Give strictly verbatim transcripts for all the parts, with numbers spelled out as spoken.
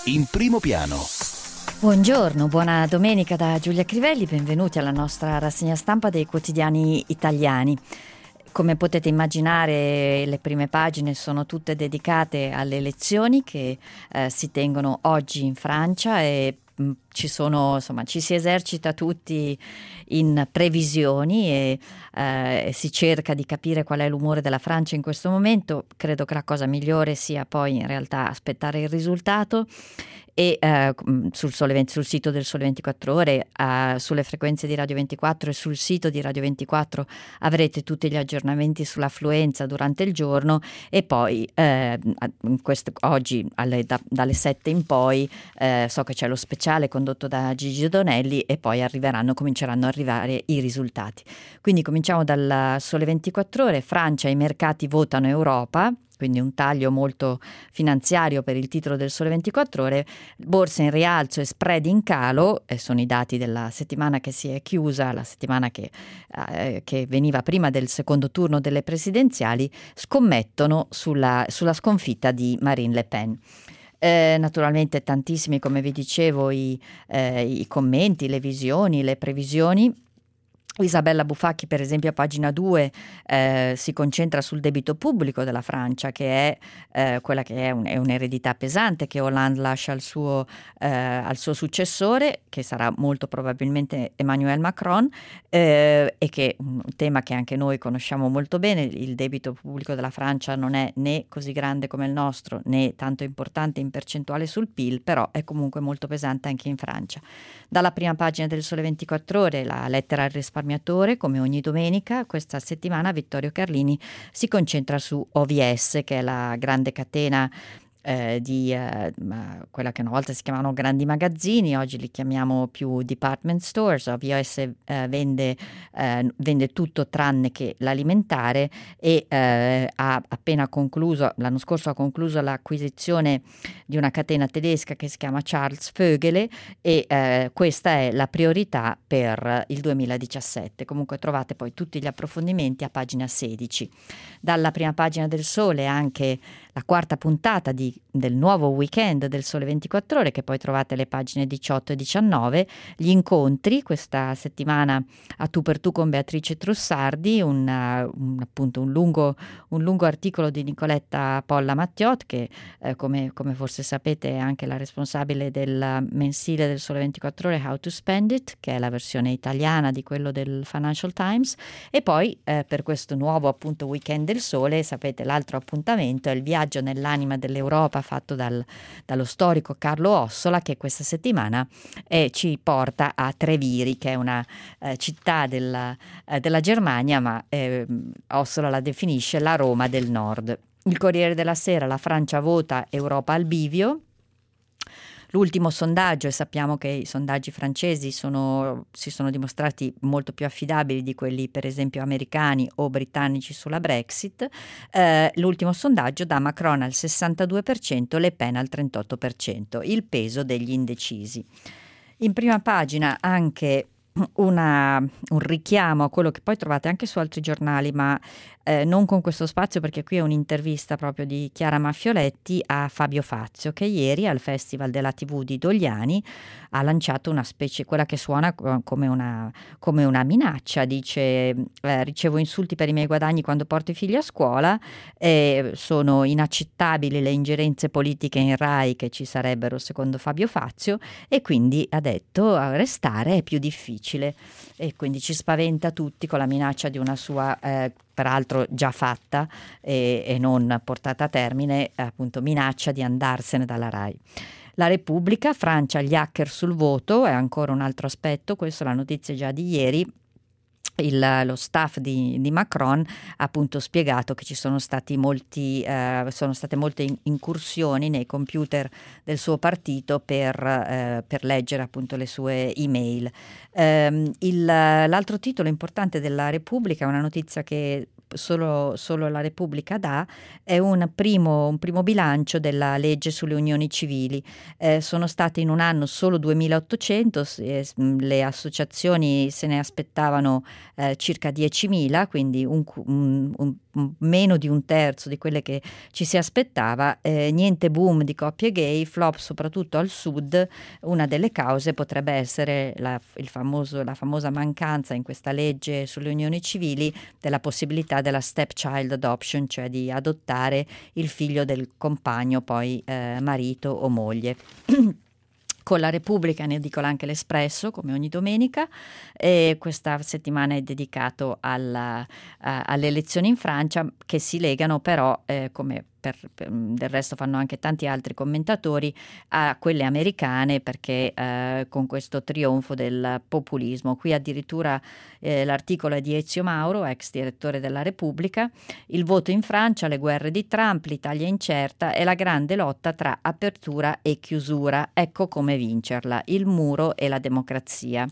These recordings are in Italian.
In primo piano. Buongiorno, buona domenica da Giulia Crivelli, benvenuti alla nostra rassegna stampa dei quotidiani italiani. Come potete immaginare, le prime pagine sono tutte dedicate alle elezioni che eh, si tengono oggi in Francia e mh, ci sono, insomma, ci si esercita tutti in previsioni e eh, si cerca di capire qual è l'umore della Francia in questo momento. Credo che la cosa migliore sia poi in realtà aspettare il risultato. E eh, sul, Sole, sul sito del Sole ventiquattro Ore, eh, sulle frequenze di Radio ventiquattro e sul sito di Radio ventiquattro avrete tutti gli aggiornamenti sull'affluenza durante il giorno e poi eh, questo, oggi alle, da, dalle sette in poi eh, so che c'è lo speciale condotto da Gigi Donelli e poi arriveranno, cominceranno ad arrivare i risultati. Quindi cominciamo dal Sole ventiquattro Ore. Francia, i mercati votano Europa. Quindi un taglio molto finanziario per il titolo del Sole ventiquattro Ore, borsa in rialzo e spread in calo, e sono i dati della settimana che si è chiusa, la settimana che, eh, che veniva prima del secondo turno delle presidenziali, scommettono sulla, sulla sconfitta di Marine Le Pen. Eh, naturalmente tantissimi, come vi dicevo, i, eh, i commenti, le visioni, le previsioni. Isabella Bufacchi, per esempio, a pagina due eh, si concentra sul debito pubblico della Francia, che è eh, quella che è, un, è un'eredità pesante che Hollande lascia al suo, eh, al suo successore, che sarà molto probabilmente Emmanuel Macron, eh, e che un tema che anche noi conosciamo molto bene. Il debito pubblico della Francia non è né così grande come il nostro, né tanto importante in percentuale sul P I L, però è comunque molto pesante anche in Francia. Dalla prima pagina del Sole ventiquattro Ore, la lettera al risparmiatore. Come ogni domenica, questa settimana Vittorio Carlini si concentra su O V S, che è la grande catena eh, di eh, quella che una volta si chiamavano grandi magazzini, oggi li chiamiamo più department stores. O V S eh, vende, eh, vende tutto tranne che l'alimentare e eh, ha appena concluso, l'anno scorso ha concluso l'acquisizione di una catena tedesca che si chiama Charles Vögele e eh, questa è la priorità per il duemiladiciassette. Comunque trovate poi tutti gli approfondimenti a pagina sedici. Dalla prima pagina del Sole anche la quarta puntata di, del nuovo weekend del Sole ventiquattro Ore, che poi trovate le pagine diciotto e diciannove, gli incontri questa settimana a tu per tu con Beatrice Trussardi, un, un, appunto un lungo, un lungo articolo di Nicoletta Polla Mattiot, che eh, come, come forse sapete è anche la responsabile del mensile del Sole ventiquattro Ore How to Spend It, che è la versione italiana di quello del Financial Times. E poi eh, per questo nuovo appunto weekend del Sole, sapete, l'altro appuntamento è il viaggio nell'anima dell'Europa fatto dal, dallo storico Carlo Ossola, che questa settimana eh, ci porta a Treviri, che è una eh, città della, eh, della Germania, ma eh, Ossola la definisce la Roma del Nord. Il Corriere della Sera, la Francia vota, Europa al bivio. L'ultimo sondaggio, e sappiamo che i sondaggi francesi sono, si sono dimostrati molto più affidabili di quelli per esempio americani o britannici sulla Brexit, eh, l'ultimo sondaggio dà Macron al sessantadue per cento, Le Pen al trentotto per cento, il peso degli indecisi. In prima pagina anche una, un richiamo a quello che poi trovate anche su altri giornali, ma eh, non con questo spazio, perché qui è un'intervista proprio di Chiara Maffioletti a Fabio Fazio, che ieri al Festival della tivù di Dogliani ha lanciato una specie, quella che suona come una, come una minaccia. Dice eh, ricevo insulti per i miei guadagni quando porto i figli a scuola, eh, sono inaccettabili le ingerenze politiche in Rai che ci sarebbero secondo Fabio Fazio, e quindi ha detto restare è più difficile, e quindi ci spaventa tutti con la minaccia di una sua eh, peraltro già fatta e, e non portata a termine, appunto minaccia di andarsene dalla Rai. La Repubblica, Francia, gli hacker sul voto, è ancora un altro aspetto, questa è la notizia già di ieri. Il, lo staff di, di Macron ha appunto spiegato che ci sono stati molti, eh, sono state molte incursioni nei computer del suo partito per, eh, per leggere appunto le sue email. Um, il, l'altro titolo importante della Repubblica è una notizia che solo, solo la Repubblica dà, è un primo, un primo bilancio della legge sulle unioni civili. Eh, sono state in un anno solo duemilaottocento, eh, le associazioni se ne aspettavano eh, circa diecimila, quindi un, un, un, un, meno di un terzo di quelle che ci si aspettava. Eh, niente boom di coppie gay, flop soprattutto al sud. Una delle cause potrebbe essere la, il famoso, la famosa mancanza in questa legge sulle unioni civili della possibilità della stepchild adoption, cioè di adottare il figlio del compagno, poi eh, marito o moglie. Con la Repubblica, ne dico anche l'Espresso, come ogni domenica, e questa settimana è dedicato alla, uh, alle elezioni in Francia, che si legano però, eh, come per, per, del resto fanno anche tanti altri commentatori, a quelle americane, perché eh, con questo trionfo del populismo. Qui addirittura eh, l'articolo è di Ezio Mauro, ex direttore della Repubblica: il voto in Francia, le guerre di Trump, l'Italia incerta e la grande lotta tra apertura e chiusura. Ecco come vincerla, il muro e la democrazia.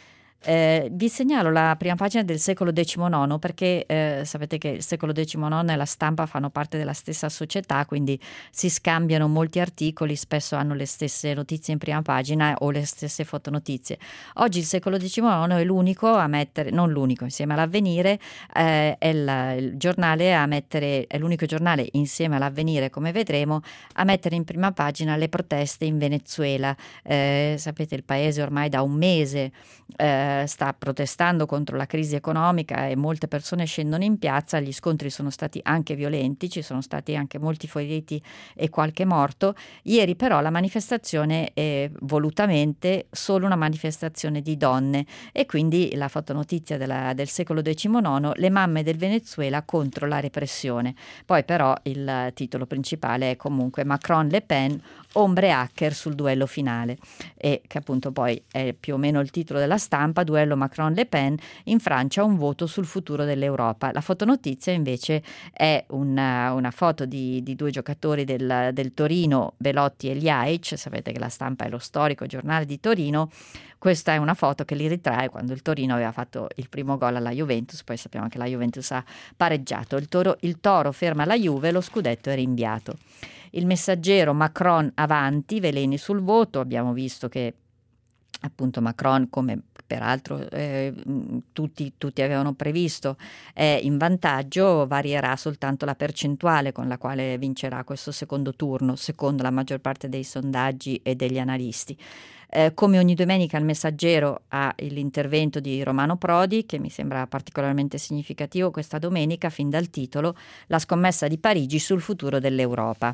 Eh, vi segnalo la prima pagina del Secolo diciannove, perché eh, sapete che il Secolo diciannove e la Stampa fanno parte della stessa società, quindi si scambiano molti articoli, spesso hanno le stesse notizie in prima pagina o le stesse fotonotizie. Oggi il Secolo diciannove è l'unico a mettere, non l'unico, insieme all'Avvenire, eh, è il, il giornale a mettere, è l'unico giornale insieme all'Avvenire, come vedremo, a mettere in prima pagina le proteste in Venezuela. Eh, sapete, il paese ormai da un mese eh, sta protestando contro la crisi economica e molte persone scendono in piazza. Gli scontri sono stati anche violenti, ci sono stati anche molti feriti e qualche morto. Ieri però la manifestazione è volutamente solo una manifestazione di donne, e quindi la fotonotizia della, del Secolo diciannove: le mamme del Venezuela contro la repressione. Poi però il titolo principale è comunque Macron-Le Pen, ombre hacker sul duello finale, e che appunto poi è più o meno il titolo della Stampa: duello Macron-Le Pen, in Francia un voto sul futuro dell'Europa. La fotonotizia invece è una, una foto di, di due giocatori del, del Torino, Belotti e Ljajic. Sapete che la Stampa è lo storico giornale di Torino. Questa è una foto che li ritrae quando il Torino aveva fatto il primo gol alla Juventus, poi sappiamo che la Juventus ha pareggiato. Il, toro, il Toro ferma la Juve, lo scudetto è rinviato. Il Messaggero: Macron avanti, veleni sul voto. Abbiamo visto che appunto Macron, come peraltro eh, tutti, tutti avevano previsto, è in vantaggio. Varierà soltanto la percentuale con la quale vincerà questo secondo turno, secondo la maggior parte dei sondaggi e degli analisti. Eh, come ogni domenica il Messaggero ha l'intervento di Romano Prodi, che mi sembra particolarmente significativo questa domenica, fin dal titolo: la scommessa di Parigi sul futuro dell'Europa.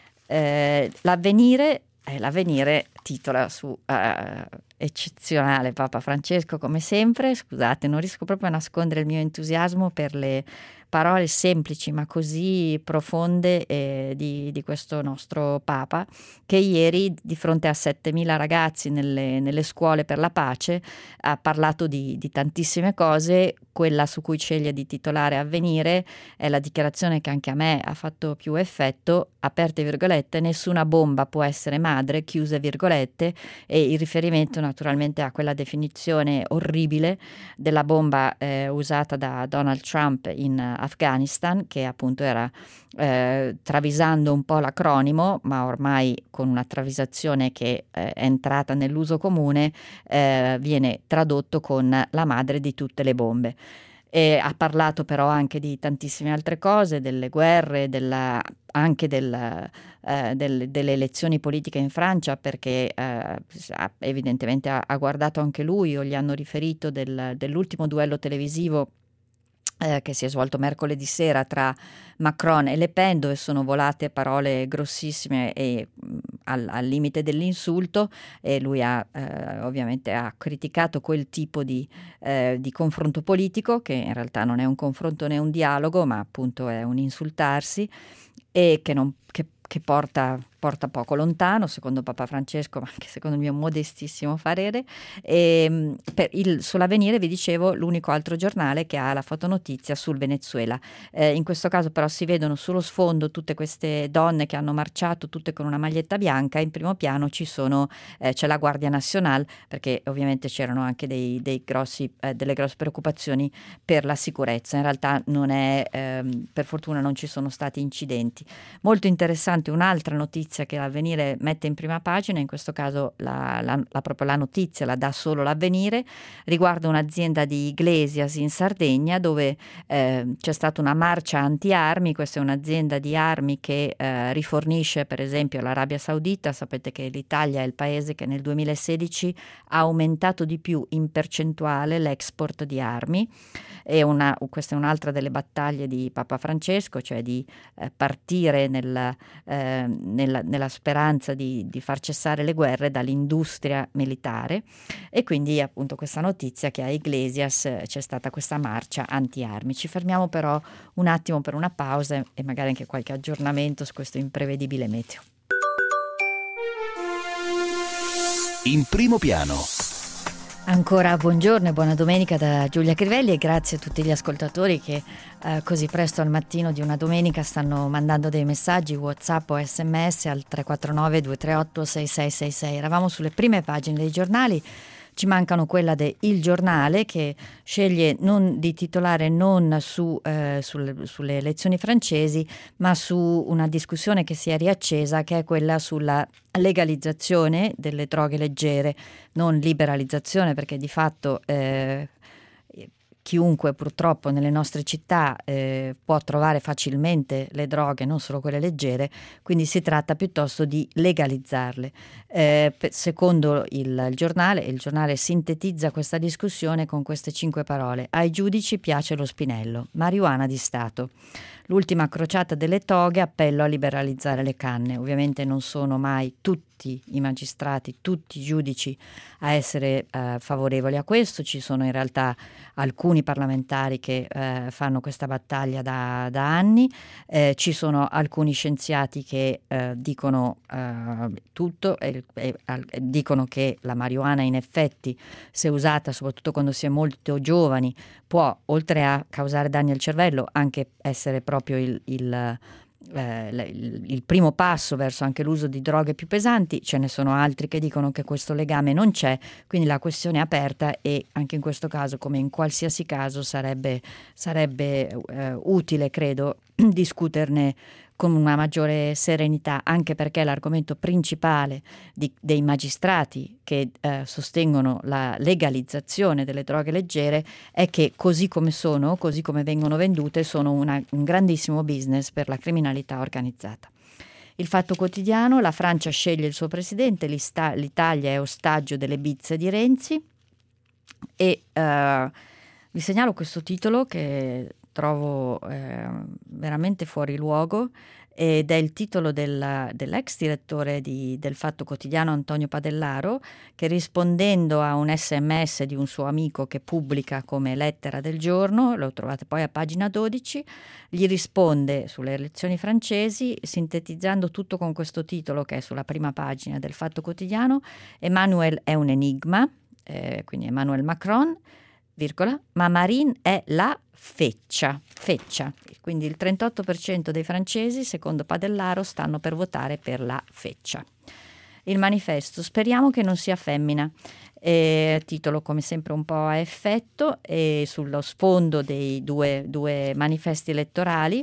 Eh, l'avvenire Eh, L'Avvenire titola su uh, eccezionale Papa Francesco, come sempre. Scusate, non riesco proprio a nascondere il mio entusiasmo per le parole semplici ma così profonde eh, di, di questo nostro Papa, che ieri di fronte a settemila ragazzi nelle, nelle scuole per la pace ha parlato di, di tantissime cose. Quella su cui sceglie di titolare Avvenire è la dichiarazione che anche a me ha fatto più effetto: aperte virgolette, nessuna bomba può essere madre, chiuse virgolette, e il riferimento naturalmente a quella definizione orribile della bomba eh, usata da Donald Trump in Afghanistan, che appunto era, eh, travisando un po' l'acronimo, ma ormai con una travisazione che eh, è entrata nell'uso comune, eh, viene tradotto con la madre di tutte le bombe. E ha parlato però anche di tantissime altre cose, delle guerre, della, anche del, eh, del, delle elezioni politiche in Francia, perché eh, evidentemente ha, ha guardato anche lui, o gli hanno riferito del, dell'ultimo duello televisivo Eh, che si è svolto mercoledì sera tra Macron e Le Pen, dove sono volate parole grossissime e mh, al, al limite dell'insulto, e lui ha eh, ovviamente ha criticato quel tipo di, eh, di confronto politico, che in realtà non è un confronto né un dialogo, ma appunto è un insultarsi, e che, non, che, che porta porta poco lontano, secondo Papa Francesco, ma anche secondo il mio modestissimo parere. E, per il, sull'Avvenire, vi dicevo, l'unico altro giornale che ha la fotonotizia sul Venezuela. Eh, in questo caso però si vedono sullo sfondo tutte queste donne che hanno marciato, tutte con una maglietta bianca. In primo piano ci sono, eh, c'è la Guardia Nazionale, perché ovviamente c'erano anche dei, dei grossi, eh, delle grosse preoccupazioni per la sicurezza. In realtà non è, ehm, per fortuna non ci sono stati incidenti. Molto interessante un'altra notizia che l'Avvenire mette in prima pagina, in questo caso la, la, la, proprio la notizia la dà solo l'Avvenire, riguarda un'azienda di Iglesias in Sardegna dove eh, c'è stata una marcia anti-armi. Questa è un'azienda di armi che eh, rifornisce per esempio l'Arabia Saudita. Sapete che l'Italia è il paese che nel duemilasedici ha aumentato di più in percentuale l'export di armi. E una, questa è un'altra delle battaglie di Papa Francesco, cioè di eh, partire nella, eh, nella, nella speranza di, di far cessare le guerre dall'industria militare. E quindi appunto questa notizia che a Iglesias eh, c'è stata questa marcia anti-armi. Ci fermiamo però un attimo per una pausa e magari anche qualche aggiornamento su questo imprevedibile meteo. In primo piano. Ancora buongiorno e buona domenica da Giulia Crivelli, e grazie a tutti gli ascoltatori che eh, così presto al mattino di una domenica stanno mandando dei messaggi WhatsApp o sms al tre quattro nove due tre otto sei sei sei sei. Eravamo sulle prime pagine dei giornali. Ci mancano quella de Il Giornale, che sceglie non, di titolare non su, eh, sulle, sulle elezioni francesi, ma su una discussione che si è riaccesa, che è quella sulla legalizzazione delle droghe leggere, non liberalizzazione, perché di fatto eh, chiunque purtroppo nelle nostre città eh, può trovare facilmente le droghe, non solo quelle leggere, quindi si tratta piuttosto di legalizzarle. Eh, secondo il, il giornale, il giornale sintetizza questa discussione con queste cinque parole: ai giudici piace lo spinello, marijuana di Stato. L'ultima crociata delle toghe, appello a liberalizzare le canne. Ovviamente non sono mai tutti i magistrati, tutti i giudici a essere eh, favorevoli a questo. Ci sono in realtà alcuni parlamentari che eh, fanno questa battaglia da, da anni. Eh, ci sono alcuni scienziati che eh, dicono eh, tutto e, e, e dicono che la marijuana in effetti, se usata soprattutto quando si è molto giovani, può, oltre a causare danni al cervello, anche essere proprio il, il, eh, il, il primo passo verso anche l'uso di droghe più pesanti. Ce ne sono altri che dicono che questo legame non c'è, quindi la questione è aperta, e anche in questo caso, come in qualsiasi caso, sarebbe, sarebbe eh, utile, credo, discuterne con una maggiore serenità, anche perché l'argomento principale di, dei magistrati che eh, sostengono la legalizzazione delle droghe leggere è che così come sono, così come vengono vendute, sono una, un grandissimo business per la criminalità organizzata. Il Fatto Quotidiano: la Francia sceglie il suo presidente, l'Italia è ostaggio delle bizze di Renzi. E eh, vi segnalo questo titolo che trovo eh, veramente fuori luogo, ed è il titolo del, dell'ex direttore di, del Fatto Quotidiano, Antonio Padellaro, che, rispondendo a un sms di un suo amico che pubblica come lettera del giorno, lo trovate poi a pagina dodici, gli risponde sulle elezioni francesi, sintetizzando tutto con questo titolo che è sulla prima pagina del Fatto Quotidiano: Emmanuel è un enigma, eh, quindi Emmanuel Macron, virgola, ma Marine è la feccia, feccia. Quindi il trentotto per cento dei francesi, secondo Padellaro, stanno per votare per la feccia. Il Manifesto: speriamo che non sia femmina. Eh, titolo come sempre un po' a effetto, e sullo sfondo dei due, due manifesti elettorali.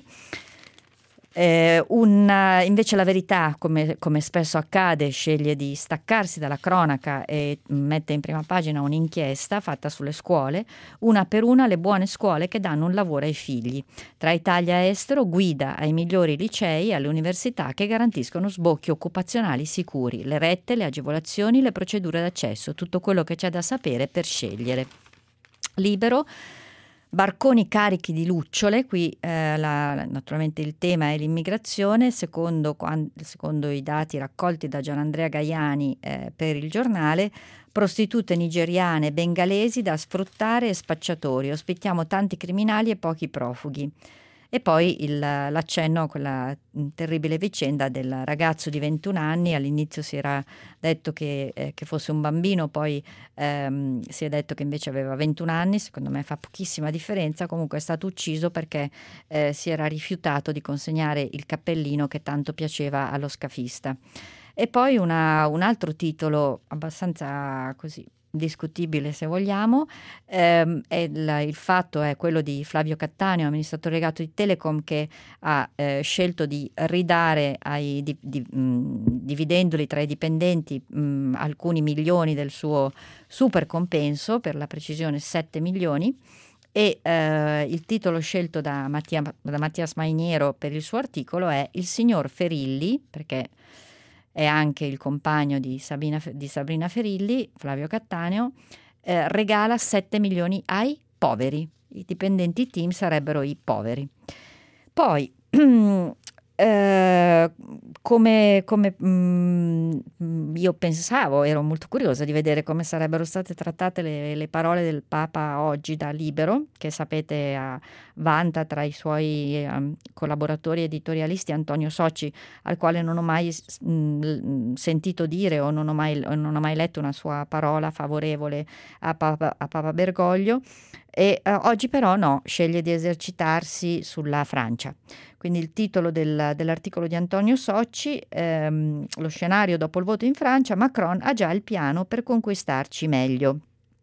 Eh, una, invece La Verità, come, come spesso accade, sceglie di staccarsi dalla cronaca e mette in prima pagina un'inchiesta fatta sulle scuole, una per una le buone scuole che danno un lavoro ai figli. Tra Italia e estero, guida ai migliori licei e alle università che garantiscono sbocchi occupazionali sicuri, le rette, le agevolazioni, le procedure d'accesso, tutto quello che c'è da sapere per scegliere. Libero: barconi carichi di lucciole. Qui eh, la, naturalmente il tema è l'immigrazione. Secondo, quando, secondo i dati raccolti da Gianandrea Gaiani eh, per il giornale, prostitute nigeriane e bengalesi da sfruttare e spacciatori. Ospitiamo tanti criminali e pochi profughi. E poi il, l'accenno a quella terribile vicenda del ragazzo di ventuno anni. All'inizio si era detto che, eh, che fosse un bambino, poi ehm, si è detto che invece aveva ventuno anni, secondo me fa pochissima differenza. Comunque è stato ucciso perché eh, si era rifiutato di consegnare il cappellino che tanto piaceva allo scafista. E poi una, un altro titolo abbastanza così discutibile, se vogliamo, ehm, è il, il fatto è quello di Flavio Cattaneo, amministratore delegato di Telecom, che ha eh, scelto di ridare ai di, di, mh, dividendoli tra i dipendenti mh, alcuni milioni del suo super compenso, per la precisione sette milioni. E eh, il titolo scelto da, Mattia, da Mattias Mainiero per il suo articolo è Il signor Ferilli, perché è anche il compagno di, Sabina, di Sabrina Ferilli, Flavio Cattaneo, eh, regala sette milioni ai poveri. I dipendenti team sarebbero i poveri. Poi, eh, come, come mh, io pensavo, ero molto curiosa di vedere come sarebbero state trattate le, le parole del Papa oggi da Libero, che sapete ha, vanta tra i suoi um, collaboratori editorialisti Antonio Socci, al quale non ho mai mh, sentito dire o non ho mai, non ho mai letto una sua parola favorevole a Papa, a Papa Bergoglio. E eh, oggi però no, sceglie di esercitarsi sulla Francia. Quindi il titolo del, dell'articolo di Antonio Socci, ehm, lo scenario dopo il voto in Francia, Macron ha già il piano per conquistarci meglio.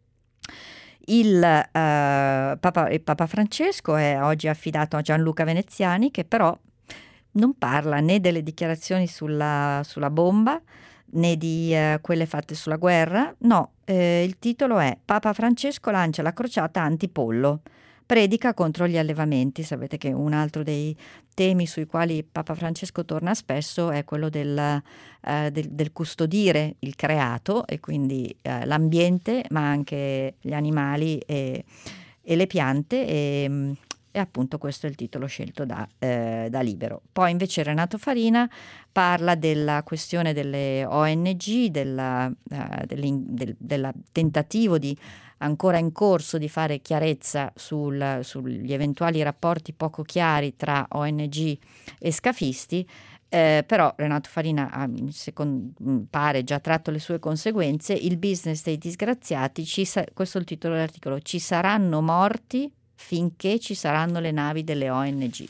Il, eh, Papa, il Papa Francesco è oggi affidato a Gianluca Veneziani, che però non parla né delle dichiarazioni sulla, sulla bomba, né di eh, quelle fatte sulla guerra. No, eh, il titolo è Papa Francesco lancia la crociata antipollo, predica contro gli allevamenti. Sapete che un altro dei temi sui quali Papa Francesco torna spesso è quello del, eh, del, del custodire il creato, e quindi eh, l'ambiente, ma anche gli animali e, e le piante, e, e appunto questo è il titolo scelto da, eh, da Libero. Poi invece Renato Farina parla della questione delle O N G, della, uh, del, del tentativo di ancora in corso di fare chiarezza sul, sugli eventuali rapporti poco chiari tra O N G e scafisti. Eh, però Renato Farina ha, secondo, pare già tratto le sue conseguenze. Il business dei disgraziati, ci sa- questo è il titolo dell'articolo, ci saranno morti finché ci saranno le navi delle O N G.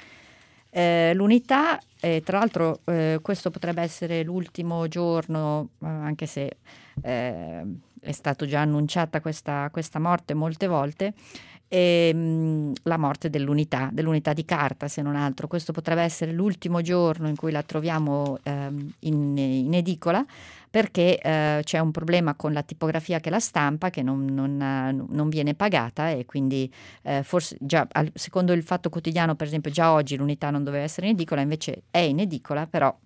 Eh, l'unità, eh, tra l'altro eh, questo potrebbe essere l'ultimo giorno, eh, anche se eh, è stato già annunciata questa, questa morte molte volte, e, mh, la morte dell'unità, dell'unità di carta, se non altro. Questo potrebbe essere l'ultimo giorno in cui la troviamo ehm, in, in edicola, perché eh, c'è un problema con la tipografia che la stampa, che non, non, non viene pagata, e quindi eh, forse già al, secondo il Fatto Quotidiano, per esempio, già oggi l'unità non doveva essere in edicola, invece è in edicola, però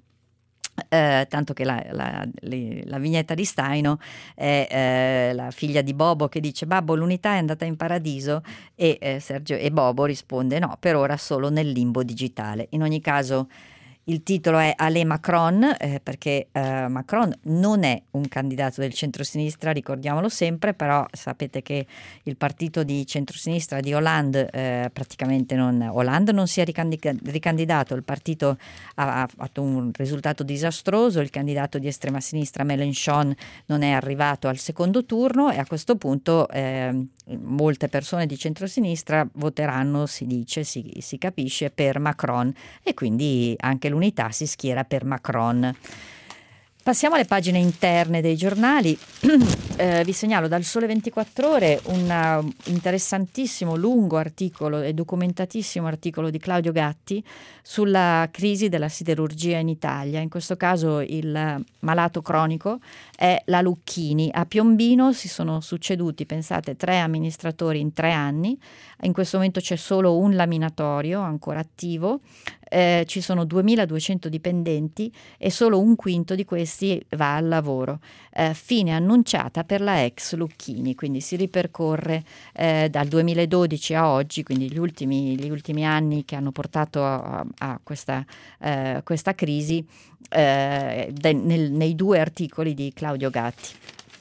Eh, tanto che la, la, le, la vignetta di Staino è eh, la figlia di Bobo che dice: Babbo, l'unità è andata in paradiso, e, eh, Sergio, e Bobo risponde: no, per ora solo nel limbo digitale. In ogni caso il titolo è Allez Macron, eh, perché eh, Macron non è un candidato del centrosinistra, ricordiamolo sempre, però sapete che il partito di centrosinistra di Hollande eh, praticamente non, Hollande non si è ricandidato, il partito ha, ha fatto un risultato disastroso, il candidato di estrema sinistra Mélenchon non è arrivato al secondo turno, e a questo punto eh, molte persone di centrosinistra voteranno, si dice, si, si capisce, per Macron, e quindi anche l'unità si schiera per Macron. Passiamo alle pagine interne dei giornali. Eh, vi segnalo dal Sole ventiquattro Ore un uh, interessantissimo, lungo articolo e documentatissimo articolo di Claudio Gatti sulla crisi della siderurgia in Italia. In questo caso il malato cronico è la Lucchini. A Piombino si sono succeduti, pensate, tre amministratori in tre anni. In questo momento c'è solo un laminatorio ancora attivo, eh, ci sono duemiladuecento dipendenti e solo un quinto di questi va al lavoro. Eh, fine annunciata per la ex Lucchini, quindi si ripercorre eh, dal duemiladodici a oggi, quindi gli ultimi, gli ultimi anni che hanno portato a, a questa, eh, questa crisi, eh, de, nel, nei due articoli di Claudio Gatti.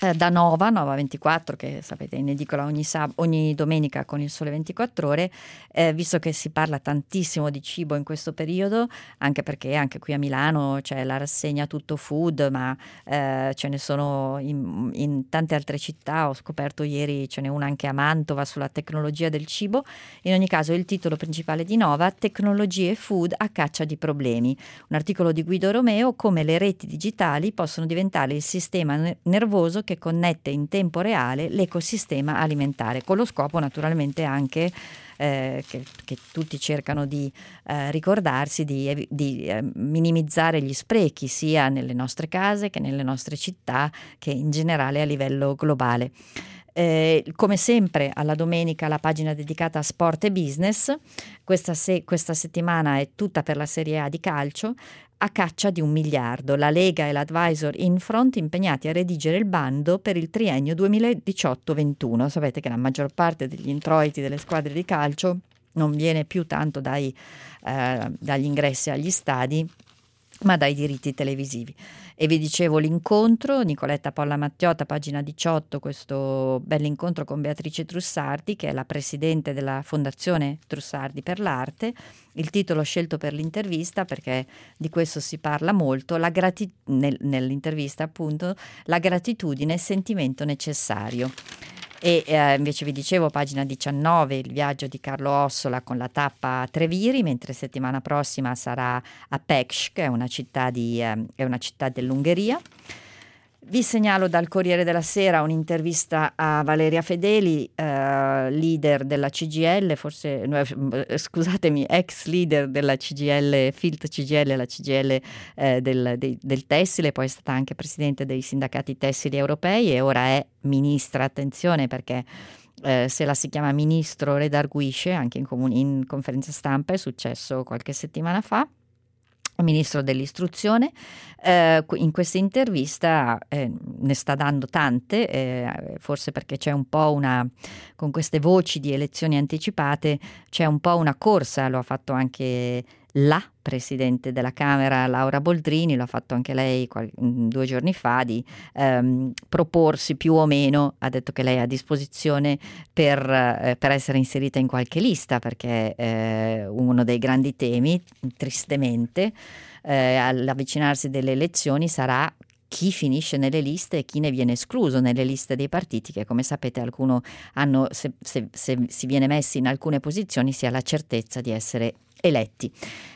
da Nova, Nova ventiquattro, che sapete in edicola ogni, sab- ogni domenica con il Sole ventiquattro Ore, eh, visto che si parla tantissimo di cibo in questo periodo, anche perché anche qui a Milano c'è la rassegna Tutto Food, ma eh, ce ne sono in, in tante altre città. Ho scoperto ieri ce n'è una anche a Mantova sulla tecnologia del cibo. In ogni caso il titolo principale di Nova: Tecnologie e food a caccia di problemi. Un articolo di Guido Romeo: come le reti digitali possono diventare il sistema ne- nervoso che connette in tempo reale l'ecosistema alimentare, con lo scopo naturalmente anche eh, che, che tutti cercano di eh, ricordarsi di, di eh, minimizzare gli sprechi sia nelle nostre case che nelle nostre città, che in generale a livello globale. Eh, come sempre alla domenica la pagina dedicata a sport e business. Questa, se- questa settimana è tutta per la Serie A di calcio. A caccia di un miliardo, la Lega e l'advisor Infront impegnati a redigere il bando per il triennio duemiladiciotto ventuno. Sapete che la maggior parte degli introiti delle squadre di calcio non viene più tanto dai, eh, dagli ingressi agli stadi, ma dai diritti televisivi. E vi dicevo l'incontro, Nicoletta Polla Mattiota, pagina diciotto, questo bell'incontro con Beatrice Trussardi, che è la presidente della Fondazione Trussardi per l'Arte. Il titolo scelto per l'intervista, perché di questo si parla molto, la grati- nel, nell'intervista appunto, la gratitudine, sentimento necessario. E eh, invece vi dicevo, pagina diciannove, il viaggio di Carlo Ossola con la tappa a Treviri, mentre settimana prossima sarà a Pecch, che è una città, di, eh, è una città dell'Ungheria. Vi segnalo dal Corriere della Sera un'intervista a Valeria Fedeli, eh, leader della C G I L, forse, eh, scusatemi, ex leader della C G I L, Filt C G I L, la C G I L eh, del, de, del tessile, poi è stata anche presidente dei sindacati tessili europei e ora è ministra. Attenzione, perché eh, se la si chiama ministro redarguisce, anche in, comun- in conferenza stampa è successo qualche settimana fa. Ministro dell'istruzione, eh, in questa intervista eh, ne sta dando tante, eh, forse perché c'è un po' una, con queste voci di elezioni anticipate, c'è un po' una corsa, lo ha fatto anche la Presidente della Camera Laura Boldrini, lo ha fatto anche lei qual- due giorni fa, di ehm, proporsi più o meno, ha detto che lei è a disposizione per, eh, per essere inserita in qualche lista, perché eh, uno dei grandi temi, tristemente, eh, all'avvicinarsi delle elezioni sarà chi finisce nelle liste e chi ne viene escluso nelle liste dei partiti, che come sapete alcuno hanno, se, se, se si viene messi in alcune posizioni, si ha la certezza di essere eletti.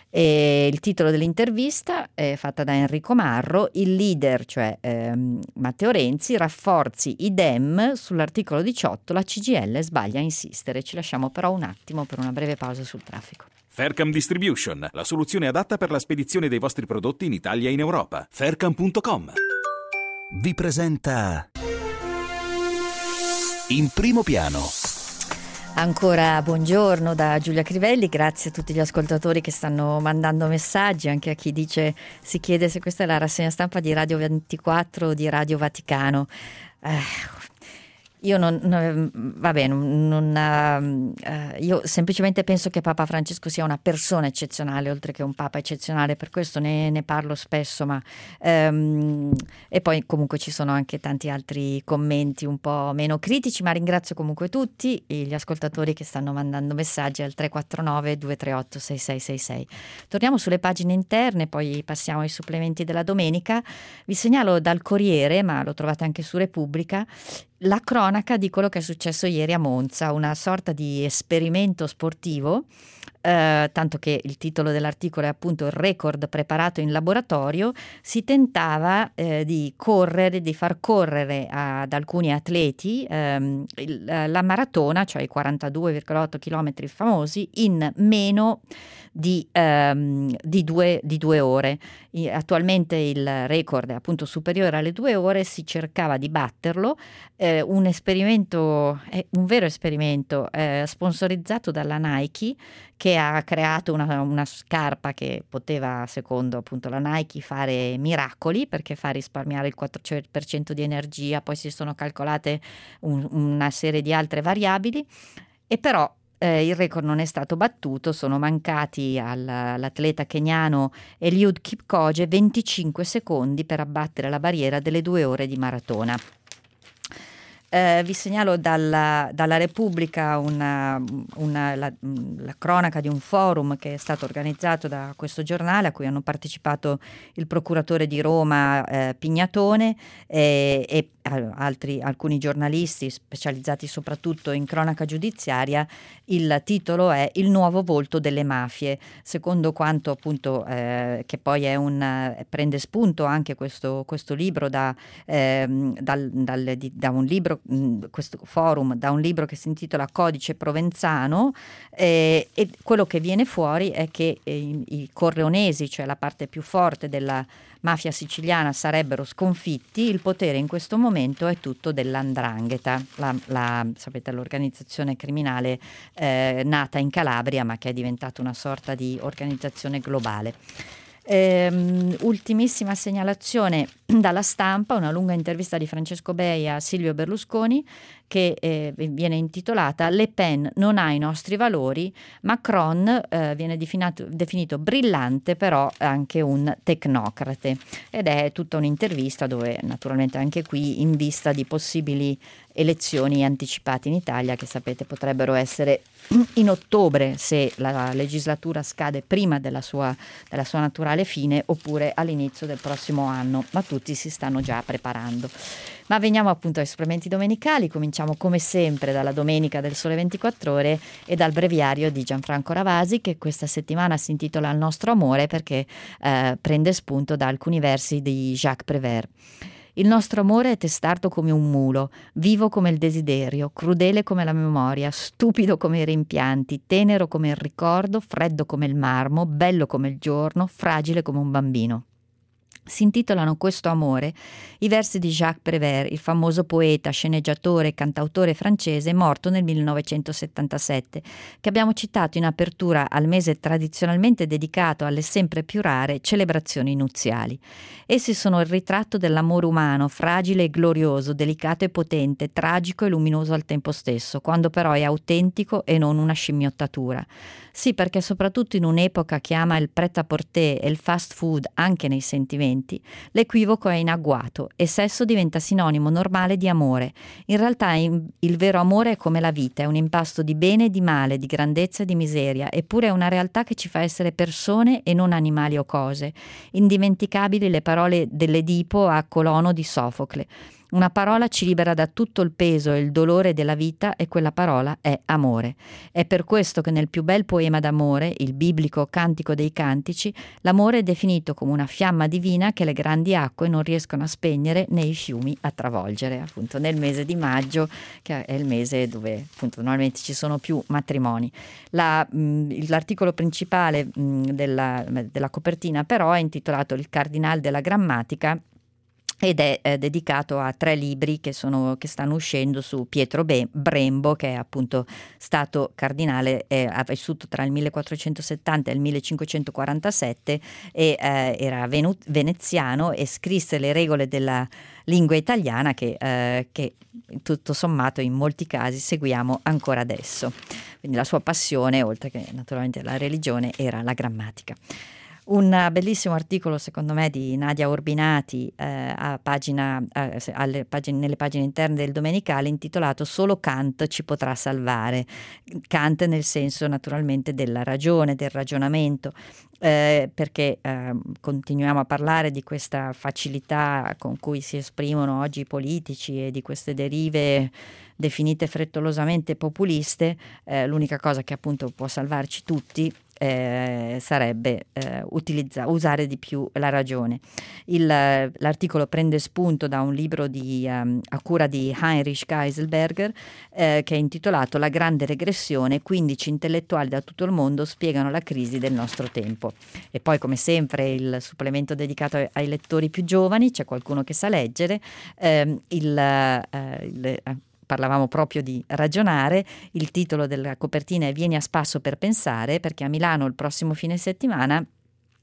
E il titolo dell'intervista è fatta da Enrico Marro: il leader, cioè ehm, Matteo Renzi, rafforzi i Dem sull'articolo diciotto, la C G I L sbaglia a insistere. Ci lasciamo però un attimo per una breve pausa sul traffico. Faircam Distribution, la soluzione adatta per la spedizione dei vostri prodotti in Italia e in Europa. Faircam punto com vi presenta In Primo Piano. Ancora buongiorno da Giulia Crivelli, grazie a tutti gli ascoltatori che stanno mandando messaggi, anche a chi dice, si chiede se questa è la rassegna stampa di Radio ventiquattro o di Radio Vaticano. Eh, Io non, non vabbè, non, non, uh, io semplicemente penso che Papa Francesco sia una persona eccezionale, oltre che un Papa eccezionale, per questo ne, ne parlo spesso, ma um, e poi comunque ci sono anche tanti altri commenti un po' meno critici, ma ringrazio comunque tutti gli ascoltatori che stanno mandando messaggi al tre quattro nove due tre otto sei sei sei sei. Torniamo sulle pagine interne, poi passiamo ai supplementi della domenica. Vi segnalo dal Corriere, ma lo trovate anche su Repubblica, la cronaca di quello che è successo ieri a Monza, una sorta di esperimento sportivo, eh, tanto che il titolo dell'articolo è appunto il record preparato in laboratorio. Si tentava eh, di correre, di far correre ad alcuni atleti ehm, il, la maratona, cioè i quarantadue virgola otto chilometri famosi, in meno di, ehm, di, due, di due ore. I, attualmente il record è appunto superiore alle due ore, si cercava di batterlo. Eh, un esperimento, eh, un vero esperimento eh, sponsorizzato dalla Nike, che ha creato una, una scarpa che poteva, secondo appunto la Nike, fare miracoli, perché fa risparmiare il quattro per cento di energia. Poi si sono calcolate un, una serie di altre variabili, e però Eh, il record non è stato battuto, sono mancati al, all'atleta keniano Eliud Kipchoge venticinque secondi per abbattere la barriera delle due ore di maratona. Eh, vi segnalo dalla, dalla Repubblica una, una, la, la cronaca di un forum che è stato organizzato da questo giornale, a cui hanno partecipato il procuratore di Roma eh, Pignatone e, e altri, alcuni giornalisti specializzati soprattutto in cronaca giudiziaria. Il titolo è Il nuovo volto delle mafie, secondo quanto appunto eh, che poi è un eh, prende spunto anche questo, questo libro da, eh, dal, dal, di, da un libro, mh, questo forum, da un libro che si intitola Codice Provenzano, eh, e quello che viene fuori è che eh, i, i corleonesi, cioè la parte più forte della mafia siciliana, sarebbero sconfitti. Il potere in questo momento è tutto dell'Andrangheta, la, la, sapete, l'organizzazione criminale eh, nata in Calabria ma che è diventata una sorta di organizzazione globale. Ehm, ultimissima segnalazione dalla Stampa, una lunga intervista di Francesco Bei a Silvio Berlusconi che eh, viene intitolata Le Pen non ha i nostri valori, Macron eh, viene definito, definito brillante però anche un tecnocrate, ed è tutta un'intervista dove naturalmente anche qui in vista di possibili elezioni anticipate in Italia che sapete potrebbero essere in ottobre se la legislatura scade prima della sua, della sua naturale fine oppure all'inizio del prossimo anno, ma tutti si stanno già preparando. Ma veniamo appunto ai supplementi domenicali. Cominciamo come sempre dalla domenica del Sole ventiquattro Ore e dal breviario di Gianfranco Ravasi, che questa settimana si intitola Il nostro amore perché eh, prende spunto da alcuni versi di Jacques Prévert. Il nostro amore è testardo come un mulo, vivo come il desiderio, crudele come la memoria, stupido come i rimpianti, tenero come il ricordo, freddo come il marmo, bello come il giorno, fragile come un bambino. Si intitolano Questo amore i versi di Jacques Prévert, il famoso poeta, sceneggiatore e cantautore francese morto nel millenovecentosettantasette, che abbiamo citato in apertura al mese tradizionalmente dedicato alle sempre più rare celebrazioni nuziali. Essi sono il ritratto dell'amore umano, fragile e glorioso, delicato e potente, tragico e luminoso al tempo stesso, quando però è autentico e non una scimmiottatura. Sì, perché soprattutto in un'epoca che ama il pret-à-porter e il fast food anche nei sentimenti, l'equivoco è in agguato e sesso diventa sinonimo normale di amore. In realtà il vero amore è come la vita, è un impasto di bene e di male, di grandezza e di miseria, eppure è una realtà che ci fa essere persone e non animali o cose. Indimenticabili le parole dell'Edipo a Colono di Sofocle. Una parola ci libera da tutto il peso e il dolore della vita e quella parola è amore. È per questo che nel più bel poema d'amore, il biblico Cantico dei Cantici, l'amore è definito come una fiamma divina che le grandi acque non riescono a spegnere né i fiumi a travolgere, appunto nel mese di maggio, che è il mese dove appunto normalmente ci sono più matrimoni. La, mh, l'articolo principale mh, della, della copertina però è intitolato Il Cardinal della Grammatica ed è eh, dedicato a tre libri che, sono, che stanno uscendo su Pietro Be- Brembo, che è appunto stato cardinale, eh, ha vissuto tra il millequattrocentosettanta e il millecinquecentoquarantasette e eh, era venu- veneziano e scrisse le regole della lingua italiana che, eh, che tutto sommato in molti casi seguiamo ancora adesso. Quindi la sua passione, oltre che naturalmente la religione, era la grammatica. Un bellissimo articolo secondo me di Nadia Urbinati eh, a pagina, eh, alle pagine, nelle pagine interne del Domenicale, intitolato Solo Kant ci potrà salvare. Kant nel senso naturalmente della ragione, del ragionamento, eh, perché eh, continuiamo a parlare di questa facilità con cui si esprimono oggi i politici e di queste derive definite frettolosamente populiste. Eh, l'unica cosa che appunto può salvarci tutti Eh, sarebbe eh, utilizza, usare di più la ragione. Il, l'articolo prende spunto da un libro di, um, a cura di Heinrich Geiselberger eh, che è intitolato La grande regressione, quindici intellettuali da tutto il mondo spiegano la crisi del nostro tempo. E poi come sempre il supplemento dedicato ai, ai lettori più giovani, c'è qualcuno che sa leggere, ehm, il, eh, il parlavamo proprio di ragionare, il titolo della copertina è Vieni a spasso per pensare, perché a Milano il prossimo fine settimana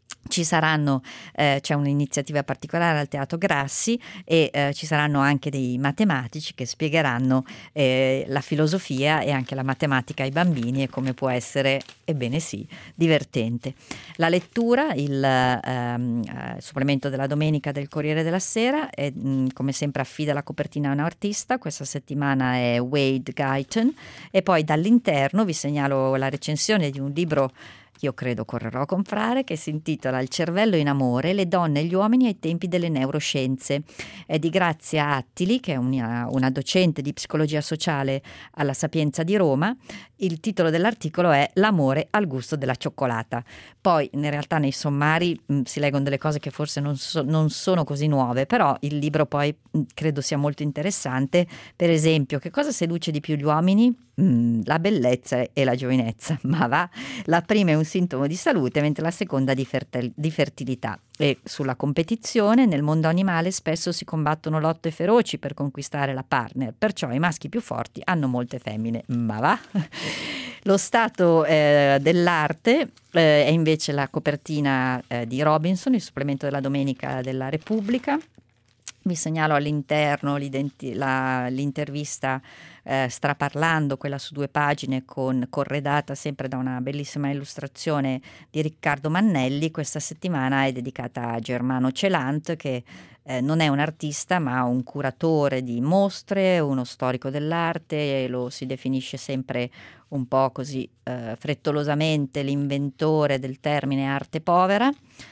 Ci saranno, eh, c'è un'iniziativa particolare al Teatro Grassi e eh, ci saranno anche dei matematici che spiegheranno eh, la filosofia e anche la matematica ai bambini e come può essere, ebbene sì, divertente. La lettura, il ehm, eh, supplemento della domenica del Corriere della Sera, è, mh, come sempre affida la copertina a un artista, questa settimana è Wade Guyton, e poi dall'interno vi segnalo la recensione di un libro che io credo correrò a comprare, che si intitola Il cervello in amore, le donne e gli uomini ai tempi delle neuroscienze. È di Grazia Attili, che è una, una docente di psicologia sociale alla Sapienza di Roma. Il titolo dell'articolo è L'amore al gusto della cioccolata. Poi in realtà nei sommari mh, si leggono delle cose che forse non, so, non sono così nuove, però il libro poi mh, credo sia molto interessante. Per esempio, che cosa seduce di più gli uomini? Mm, la bellezza e la giovinezza, ma va, la prima è un sintomo di salute mentre la seconda di, fertil- di fertilità. E sulla competizione, nel mondo animale spesso si combattono lotte feroci per conquistare la partner, perciò i maschi più forti hanno molte femmine, ma va. Lo stato eh, dell'arte eh, è invece la copertina eh, di Robinson, il supplemento della domenica della Repubblica. Vi segnalo all'interno la, l'intervista eh, Straparlando, quella su due pagine, con, corredata sempre da una bellissima illustrazione di Riccardo Mannelli. Questa settimana è dedicata a Germano Celant, che eh, non è un artista ma un curatore di mostre, uno storico dell'arte, e lo si definisce sempre un po' così eh, frettolosamente l'inventore del termine arte povera.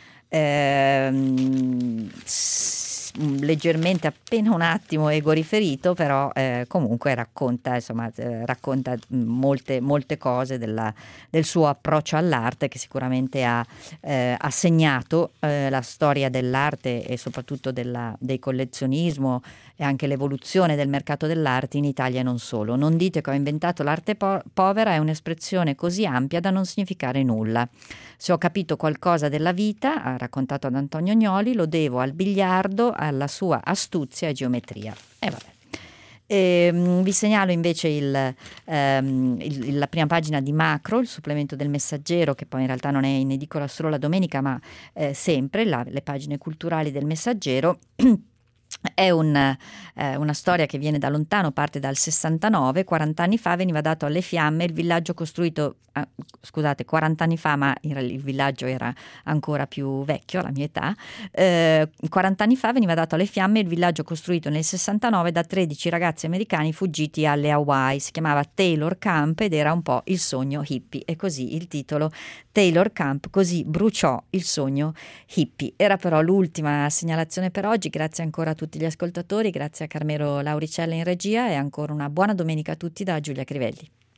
Ehm, leggermente, appena un attimo egoriferito, però eh, comunque racconta, insomma, eh, racconta molte, molte cose della, del suo approccio all'arte, che sicuramente ha, eh, ha segnato eh, la storia dell'arte e soprattutto della, del collezionismo e anche l'evoluzione del mercato dell'arte in Italia e non solo. Non dite che ho inventato l'arte po- povera è un'espressione così ampia da non significare nulla. Se ho capito qualcosa della vita, ha raccontato ad Antonio Gnoli, lo devo al biliardo, alla sua astuzia e geometria. E vabbè. E, mh, vi segnalo invece il, ehm, il, la prima pagina di Macro, il supplemento del Messaggero, che poi in realtà non è in edicola solo la domenica, ma eh, sempre la, le pagine culturali del Messaggero. È un, eh, una storia che viene da lontano, parte dal sessantanove. quaranta anni fa veniva dato alle fiamme il villaggio costruito, eh, scusate, quaranta anni fa, ma il, il villaggio era ancora più vecchio, alla mia età. Eh, quaranta anni fa veniva dato alle fiamme il villaggio costruito nel sessantanove da tredici ragazzi americani fuggiti alle Hawaii. Si chiamava Taylor Camp ed era un po' il sogno hippie, e così il titolo Taylor Camp, così bruciò il sogno hippie. Era però l'ultima segnalazione per oggi. Grazie ancora a tutti gli ascoltatori, grazie a Carmelo Lauricella in regia, e ancora una buona domenica a tutti da Giulia Crivelli.